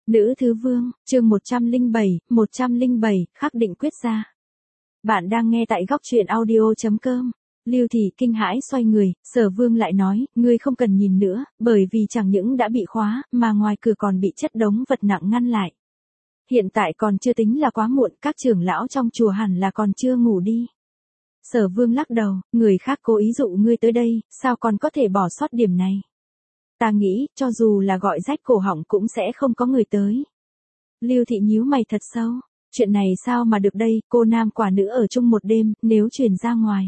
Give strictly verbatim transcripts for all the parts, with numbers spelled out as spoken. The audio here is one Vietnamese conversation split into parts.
Nữ Thứ Vương, chương một trăm lẻ bảy, một trăm lẻ bảy, khắc định quyết ra. Bạn đang nghe tại góc truyện audio chấm com. Lưu Thị kinh hãi xoay người, Sở Vương lại nói, ngươi không cần nhìn nữa, bởi vì chẳng những đã bị khóa, mà ngoài cửa còn bị chất đống vật nặng ngăn lại. Hiện tại còn chưa tính là quá muộn, các trưởng lão trong chùa hẳn là còn chưa ngủ đi. Sở Vương lắc đầu, người khác cố ý dụ ngươi tới đây, sao còn có thể bỏ sót điểm này. Ta nghĩ, cho dù là gọi rách cổ họng cũng sẽ không có người tới. Lưu Thị nhíu mày thật sâu, chuyện này sao mà được đây, cô nam quả nữ ở chung một đêm, nếu truyền ra ngoài.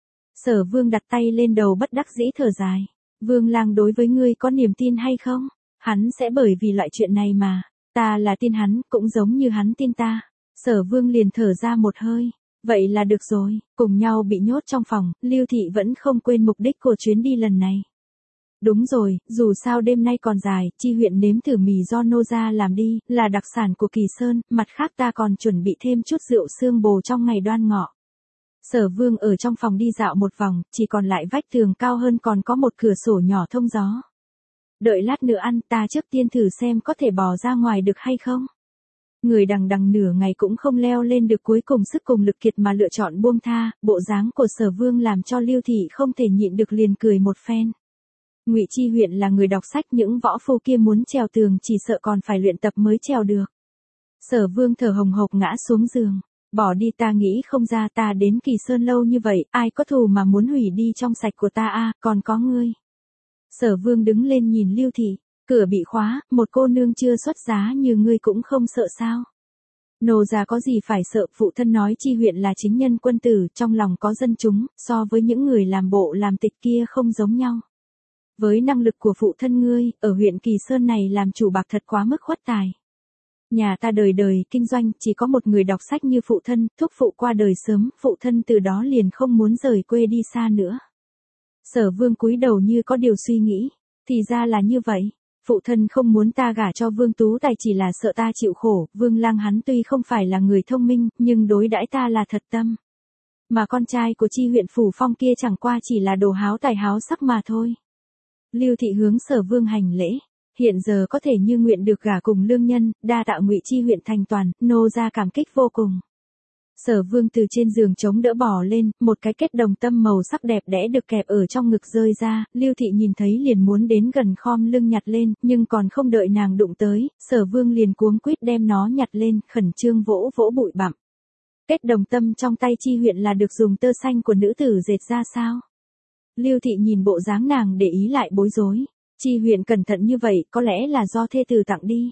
Sở Vương đặt tay lên đầu bất đắc dĩ thở dài. Vương lang đối với ngươi có niềm tin hay không? Hắn sẽ bởi vì loại chuyện này mà. Ta là tin hắn, cũng giống như hắn tin ta. Sở Vương liền thở ra một hơi. Vậy là được rồi, cùng nhau bị nhốt trong phòng, Lưu Thị vẫn không quên mục đích của chuyến đi lần này. Đúng rồi, dù sao đêm nay còn dài, chi huyện nếm thử mì do nô gia làm đi, là đặc sản của Kỳ Sơn, mặt khác ta còn chuẩn bị thêm chút rượu xương bồ trong ngày đoan ngọ. Sở Vương ở trong phòng đi dạo một vòng, chỉ còn lại vách tường cao hơn còn có một cửa sổ nhỏ thông gió. Đợi lát nữa ăn, ta trước tiên thử xem có thể bò ra ngoài được hay không. Người đằng đằng nửa ngày cũng không leo lên được, cuối cùng sức cùng lực kiệt mà lựa chọn buông tha, bộ dáng của Sở Vương làm cho Lưu Thị không thể nhịn được liền cười một phen. Ngụy Chi huyện là người đọc sách, những võ phu kia muốn trèo tường chỉ sợ còn phải luyện tập mới trèo được. Sở Vương thở hồng hộc ngã xuống giường. Bỏ đi, ta nghĩ không ra, ta đến Kỳ Sơn lâu như vậy, ai có thù mà muốn hủy đi trong sạch của ta a, à, còn có ngươi. Sở Vương đứng lên nhìn Lưu Thị, cửa bị khóa, một cô nương chưa xuất giá như ngươi cũng không sợ sao? Nô gia có gì phải sợ, phụ thân nói Chi huyện là chính nhân quân tử, trong lòng có dân chúng, so với những người làm bộ làm tịch kia không giống nhau. Với năng lực của phụ thân ngươi, ở huyện Kỳ Sơn này làm chủ bạc thật quá mức khuất tài. Nhà ta đời đời kinh doanh, chỉ có một người đọc sách như phụ thân, thúc phụ qua đời sớm, phụ thân từ đó liền không muốn rời quê đi xa nữa. Sở Vương cúi đầu như có điều suy nghĩ, thì ra là như vậy, phụ thân không muốn ta gả cho Vương Tú Tài chỉ là sợ ta chịu khổ, Vương lang hắn tuy không phải là người thông minh, nhưng đối đãi ta là thật tâm. Mà con trai của Chi huyện Phủ Phong kia chẳng qua chỉ là đồ háo tài háo sắc mà thôi. Lưu Thị hướng Sở Vương hành lễ. Hiện giờ có thể như nguyện được gả cùng lương nhân, đa tạ Ngụy Chi huyện thành toàn, nô gia cảm kích vô cùng. Sở Vương từ trên giường chống đỡ bò lên, một cái kết đồng tâm màu sắc đẹp đẽ được kẹp ở trong ngực rơi ra, Lưu Thị nhìn thấy liền muốn đến gần khom lưng nhặt lên, nhưng còn không đợi nàng đụng tới, Sở Vương liền cuống quýt đem nó nhặt lên, khẩn trương vỗ vỗ bụi bặm. Kết đồng tâm trong tay Chi huyện là được dùng tơ xanh của nữ tử dệt ra sao? Lưu Thị nhìn bộ dáng nàng để ý lại bối rối. Chi huyện cẩn thận như vậy, có lẽ là do thê tử tặng đi.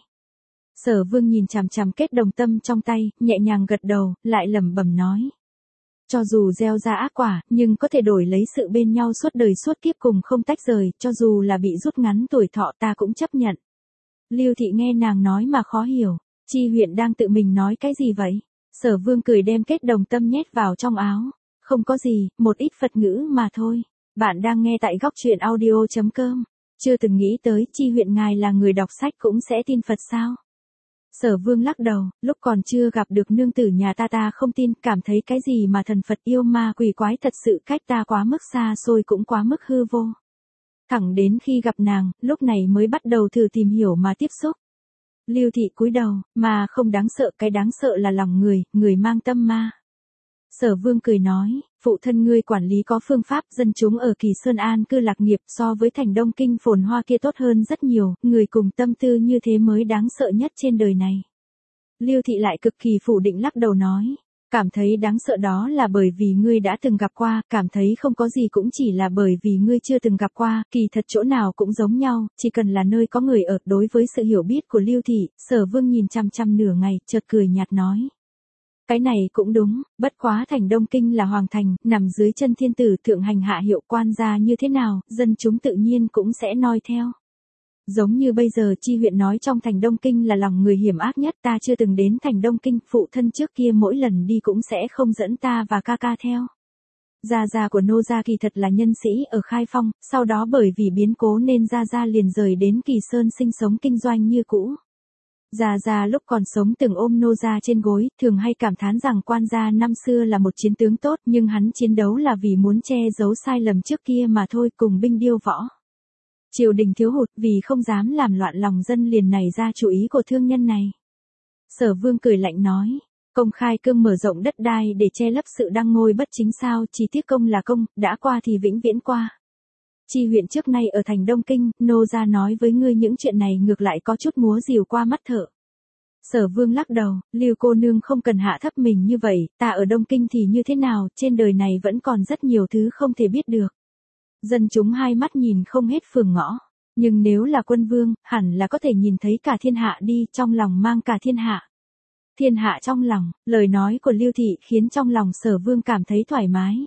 Sở Vương nhìn chằm chằm kết đồng tâm trong tay, nhẹ nhàng gật đầu, lại lẩm bẩm nói. Cho dù gieo ra ác quả, nhưng có thể đổi lấy sự bên nhau suốt đời suốt kiếp cùng không tách rời, cho dù là bị rút ngắn tuổi thọ ta cũng chấp nhận. Lưu Thị nghe nàng nói mà khó hiểu, Chi huyện đang tự mình nói cái gì vậy? Sở Vương cười đem kết đồng tâm nhét vào trong áo. Không có gì, một ít Phật ngữ mà thôi. Bạn đang nghe tại góc truyện audio chấm com. Chưa từng nghĩ tới, Chi huyện ngài là người đọc sách cũng sẽ tin Phật sao? Sở Vương lắc đầu, lúc còn chưa gặp được nương tử nhà ta ta không tin, cảm thấy cái gì mà thần Phật yêu ma quỷ quái thật sự cách ta quá mức xa xôi cũng quá mức hư vô. Thẳng đến khi gặp nàng, lúc này mới bắt đầu thử tìm hiểu mà tiếp xúc. Lưu Thị cúi đầu, mà không đáng sợ, cái đáng sợ là lòng người, người mang tâm ma. Sở Vương cười nói, phụ thân ngươi quản lý có phương pháp, dân chúng ở Kỳ Sơn an cư lạc nghiệp so với thành Đông Kinh phồn hoa kia tốt hơn rất nhiều, người cùng tâm tư như thế mới đáng sợ nhất trên đời này. Lưu Thị lại cực kỳ phủ định lắc đầu nói, cảm thấy đáng sợ đó là bởi vì ngươi đã từng gặp qua, cảm thấy không có gì cũng chỉ là bởi vì ngươi chưa từng gặp qua, kỳ thật chỗ nào cũng giống nhau, chỉ cần là nơi có người ở. Đối với sự hiểu biết của Lưu Thị, Sở Vương nhìn chăm chăm nửa ngày, chợt cười nhạt nói. Cái này cũng đúng, bất quá thành Đông Kinh là hoàng thành, nằm dưới chân thiên tử, thượng hành hạ hiệu, quan gia như thế nào, dân chúng tự nhiên cũng sẽ noi theo. Giống như bây giờ Chi huyện nói trong thành Đông Kinh là lòng người hiểm ác nhất, ta chưa từng đến thành Đông Kinh, phụ thân trước kia mỗi lần đi cũng sẽ không dẫn ta và ca ca theo. Gia gia của nô gia kỳ thật là nhân sĩ ở Khai Phong, sau đó bởi vì biến cố nên gia gia liền rời đến Kỳ Sơn sinh sống kinh doanh như cũ. Gia Gia lúc còn sống từng ôm nô gia trên gối, thường hay cảm thán rằng quan gia năm xưa là một chiến tướng tốt, nhưng hắn chiến đấu là vì muốn che giấu sai lầm trước kia mà thôi, cùng binh điêu võ. Triều đình thiếu hụt vì không dám làm loạn lòng dân liền nảy ra chủ ý của thương nhân này. Sở Vương cười lạnh nói, công khai cương mở rộng đất đai để che lấp sự đăng ngôi bất chính sao, chỉ tiếc công là công, đã qua thì vĩnh viễn qua. Chi huyện trước nay ở thành Đông Kinh, nô gia nói với ngươi những chuyện này ngược lại có chút múa rìu qua mắt thợ. Sở Vương lắc đầu, Lưu cô nương không cần hạ thấp mình như vậy, ta ở Đông Kinh thì như thế nào, trên đời này vẫn còn rất nhiều thứ không thể biết được. Dân chúng hai mắt nhìn không hết phường ngõ, nhưng nếu là quân vương, hẳn là có thể nhìn thấy cả thiên hạ đi, trong lòng mang cả thiên hạ. Thiên hạ trong lòng, lời nói của Lưu Thị khiến trong lòng Sở Vương cảm thấy thoải mái.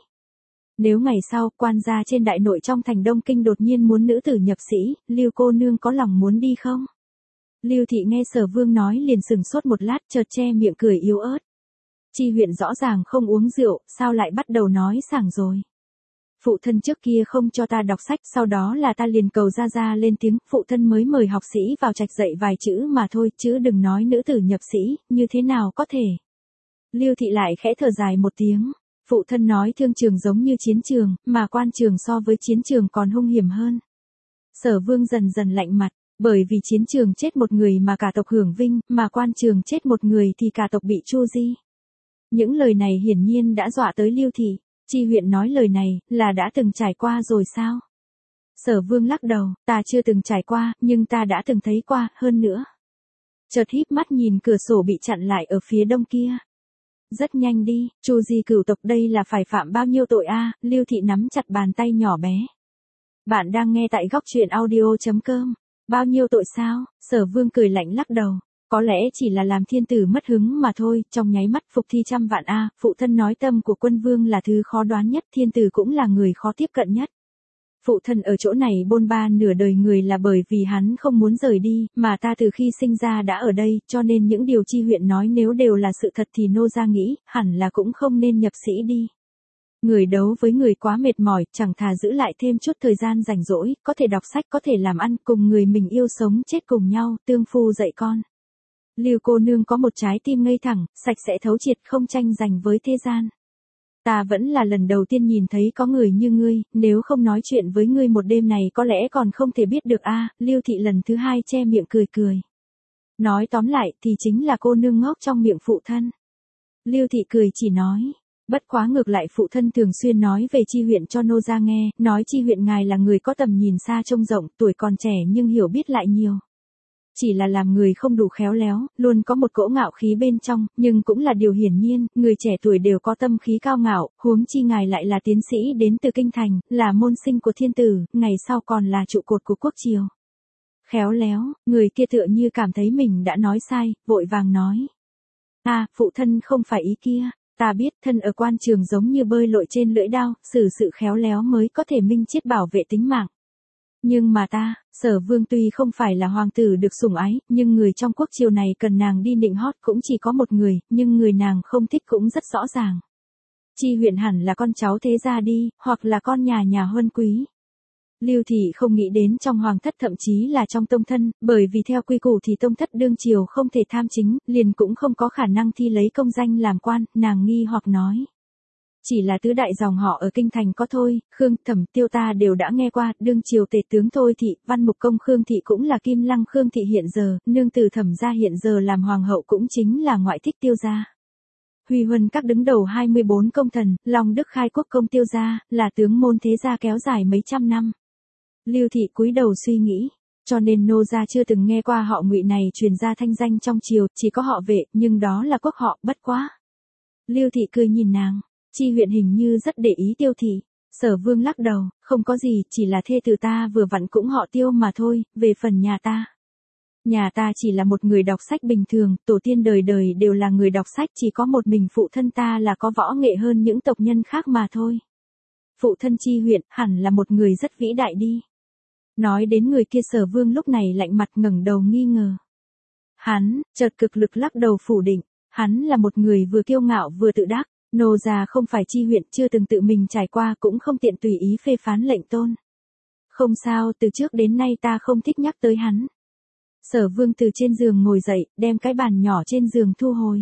Nếu ngày sau, quan gia trên đại nội trong thành Đông Kinh đột nhiên muốn nữ tử nhập sĩ, Lưu cô nương có lòng muốn đi không? Lưu Thị nghe Sở Vương nói liền sừng sốt một lát, chợt che miệng cười yếu ớt. Chi huyện rõ ràng không uống rượu, sao lại bắt đầu nói sảng rồi? Phụ thân trước kia không cho ta đọc sách, sau đó là ta liền cầu ra ra lên tiếng, phụ thân mới mời học sĩ vào trạch dạy vài chữ mà thôi, chứ đừng nói nữ tử nhập sĩ, như thế nào có thể. Lưu Thị lại khẽ thở dài một tiếng, phụ thân nói thương trường giống như chiến trường, mà quan trường so với chiến trường còn hung hiểm hơn. Sở Vương dần dần lạnh mặt, bởi vì chiến trường chết một người mà cả tộc hưởng vinh, mà quan trường chết một người thì cả tộc bị tru di. Những lời này hiển nhiên đã dọa tới Lưu Thị. Chi huyện nói lời này, là đã từng trải qua rồi sao? Sở Vương lắc đầu, ta chưa từng trải qua, nhưng ta đã từng thấy qua, hơn nữa. Chợt híp mắt nhìn cửa sổ bị chặn lại ở phía đông kia. Rất nhanh đi, tru di cửu tộc đây là phải phạm bao nhiêu tội a? Lưu Thị nắm chặt bàn tay nhỏ bé. Bạn đang nghe tại góc truyện audio chấm com. Bao nhiêu tội sao? Sở Vương cười lạnh lắc đầu. Có lẽ chỉ là làm thiên tử mất hứng mà thôi, trong nháy mắt phục thi trăm vạn a, phụ thân nói tâm của quân vương là thứ khó đoán nhất, thiên tử cũng là người khó tiếp cận nhất. Phụ thân ở chỗ này bôn ba nửa đời người là bởi vì hắn không muốn rời đi, mà ta từ khi sinh ra đã ở đây, cho nên những điều Chi huyện nói nếu đều là sự thật thì nô gia nghĩ, hẳn là cũng không nên nhập sĩ đi. Người đấu với người quá mệt mỏi, chẳng thà giữ lại thêm chút thời gian rảnh rỗi, có thể đọc sách, có thể làm ăn, cùng người mình yêu sống chết cùng nhau, tương phu dạy con. Lưu cô nương có một trái tim ngây thẳng, sạch sẽ thấu triệt, không tranh giành với thế gian. Ta vẫn là lần đầu tiên nhìn thấy có người như ngươi, nếu không nói chuyện với ngươi một đêm này có lẽ còn không thể biết được a. Lưu Thị lần thứ hai che miệng cười cười. Nói tóm lại thì chính là cô nương ngốc trong miệng phụ thân. Lưu Thị cười chỉ nói, bất quá ngược lại phụ thân thường xuyên nói về Chi huyện cho nô gia nghe, nói Chi huyện ngài là người có tầm nhìn xa trông rộng, tuổi còn trẻ nhưng hiểu biết lại nhiều. Chỉ là làm người không đủ khéo léo, luôn có một cỗ ngạo khí bên trong, nhưng cũng là điều hiển nhiên, người trẻ tuổi đều có tâm khí cao ngạo, huống chi ngài lại là tiến sĩ đến từ kinh thành, là môn sinh của thiên tử, ngày sau còn là trụ cột của quốc triều. Khéo léo, người kia tựa như cảm thấy mình đã nói sai, vội vàng nói. À, phụ thân không phải ý kia, ta biết thân ở quan trường giống như bơi lội trên lưỡi đao, xử sự khéo léo mới có thể minh chiết bảo vệ tính mạng. Nhưng mà ta, Sở Vương tuy không phải là hoàng tử được sủng ái, nhưng người trong quốc triều này cần nàng đi nịnh hót cũng chỉ có một người, nhưng người nàng không thích cũng rất rõ ràng. Chi huyện hẳn là con cháu thế gia đi, hoặc là con nhà nhà huân quý. Lưu Thị không nghĩ đến trong hoàng thất thậm chí là trong tông thân, bởi vì theo quy củ thì tông thất đương triều không thể tham chính, liền cũng không có khả năng thi lấy công danh làm quan, nàng nghi hoặc nói. Chỉ là tứ đại dòng họ ở kinh thành có thôi, Khương, Thẩm, Tiêu ta đều đã nghe qua, đương triều tể tướng Thôi Thị, Văn Mục Công Khương Thị cũng là Kim Lăng Khương Thị hiện giờ, nương từ Thẩm gia hiện giờ làm hoàng hậu cũng chính là ngoại thích Tiêu gia. Huy huân các đứng đầu hai mươi bốn công thần, Long Đức khai quốc công Tiêu gia, là tướng môn thế gia kéo dài mấy trăm năm. Lưu Thị cúi đầu suy nghĩ, cho nên nô gia chưa từng nghe qua họ Ngụy này truyền ra thanh danh trong triều, chỉ có họ Vệ, nhưng đó là quốc họ, bất quá. Lưu Thị cười nhìn nàng. Chi huyện hình như rất để ý Tiêu Thị. Sở Vương lắc đầu, không có gì, chỉ là thê tử ta vừa vặn cũng họ Tiêu mà thôi, về phần nhà ta. Nhà ta chỉ là một người đọc sách bình thường, tổ tiên đời đời đều là người đọc sách, chỉ có một mình phụ thân ta là có võ nghệ hơn những tộc nhân khác mà thôi. Phụ thân Chi huyện hẳn là một người rất vĩ đại đi. Nói đến người kia Sở Vương lúc này lạnh mặt ngẩng đầu nghi ngờ. Hắn, chợt cực lực lắc đầu phủ định, hắn là một người vừa kiêu ngạo vừa tự đắc. Nô gia không phải Chi huyện, chưa từng tự mình trải qua cũng không tiện tùy ý phê phán lệnh tôn. Không sao, từ trước đến nay ta không thích nhắc tới hắn. Sở Vương từ trên giường ngồi dậy, đem cái bàn nhỏ trên giường thu hồi.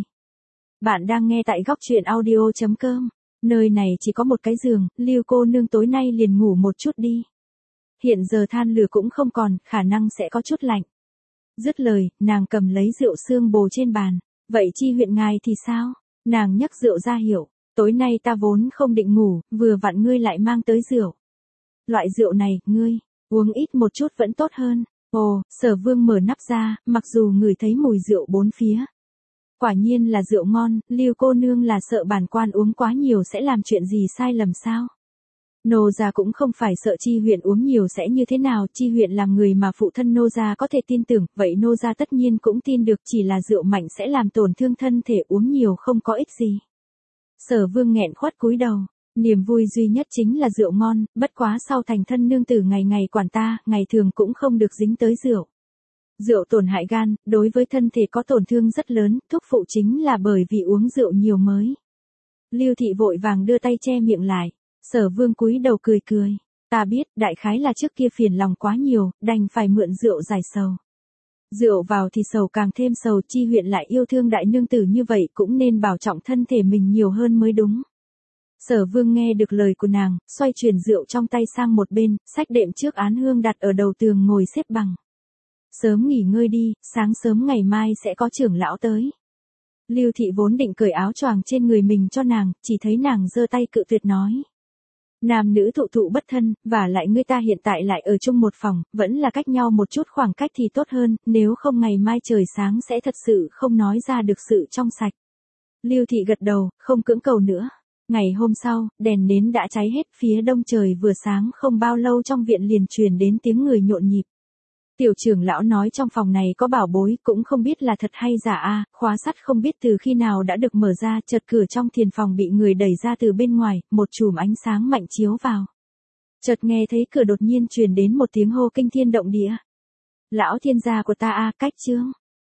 Bạn đang nghe tại góc truyện audio chấm com. Nơi này chỉ có một cái giường, Lưu cô nương tối nay liền ngủ một chút đi. Hiện giờ than lửa cũng không còn, khả năng sẽ có chút lạnh. Dứt lời, nàng cầm lấy rượu xương bồ trên bàn. Vậy Chi huyện ngài thì sao? Nàng nhấc rượu ra hiệu. Tối nay ta vốn không định ngủ, vừa vặn ngươi lại mang tới rượu. Loại rượu này, ngươi, uống ít một chút vẫn tốt hơn. Ồ, Sở Vương mở nắp ra, mặc dù ngửi thấy mùi rượu bốn phía. Quả nhiên là rượu ngon, Lưu cô nương là sợ bản quan uống quá nhiều sẽ làm chuyện gì sai lầm sao? Nô gia cũng không phải sợ Chi huyện uống nhiều sẽ như thế nào, Chi huyện làm người mà phụ thân nô gia có thể tin tưởng, vậy nô gia tất nhiên cũng tin được, chỉ là rượu mạnh sẽ làm tổn thương thân thể, uống nhiều không có ích gì. Sở Vương nghẹn khuất cúi đầu, niềm vui duy nhất chính là rượu ngon, bất quá sau thành thân nương tử ngày ngày quản ta, ngày thường cũng không được dính tới rượu. Rượu tổn hại gan, đối với thân thể có tổn thương rất lớn, thuốc phụ chính là bởi vì uống rượu nhiều mới. Lưu thị vội vàng đưa tay che miệng lại. Sở Vương cúi đầu cười cười. Ta biết, đại khái là trước kia phiền lòng quá nhiều, đành phải mượn rượu giải sầu. Rượu vào thì sầu càng thêm sầu, Chi huyện lại yêu thương đại nương tử như vậy cũng nên bảo trọng thân thể mình nhiều hơn mới đúng. Sở Vương nghe được lời của nàng, xoay chuyển rượu trong tay sang một bên, xách đệm trước án hương đặt ở đầu tường ngồi xếp bằng. Sớm nghỉ ngơi đi, sáng sớm ngày mai sẽ có trưởng lão tới. Lưu thị vốn định cởi áo choàng trên người mình cho nàng, chỉ thấy nàng giơ tay cự tuyệt nói. Nam nữ thụ thụ bất thân, và lại người ta hiện tại lại ở chung một phòng, vẫn là cách nhau một chút khoảng cách thì tốt hơn, nếu không ngày mai trời sáng sẽ thật sự không nói ra được sự trong sạch. Lưu thị gật đầu, không cưỡng cầu nữa. Ngày hôm sau, đèn nến đã cháy hết, phía đông trời vừa sáng không bao lâu trong viện liền truyền đến tiếng người nhộn nhịp. Tiểu trưởng lão nói trong phòng này có bảo bối, cũng không biết là thật hay giả a, khóa sắt không biết từ khi nào đã được mở ra, chợt cửa trong thiền phòng bị người đẩy ra từ bên ngoài, một chùm ánh sáng mạnh chiếu vào. Chợt nghe thấy cửa đột nhiên truyền đến một tiếng hô kinh thiên động địa. Lão thiên gia của ta a, cách trương.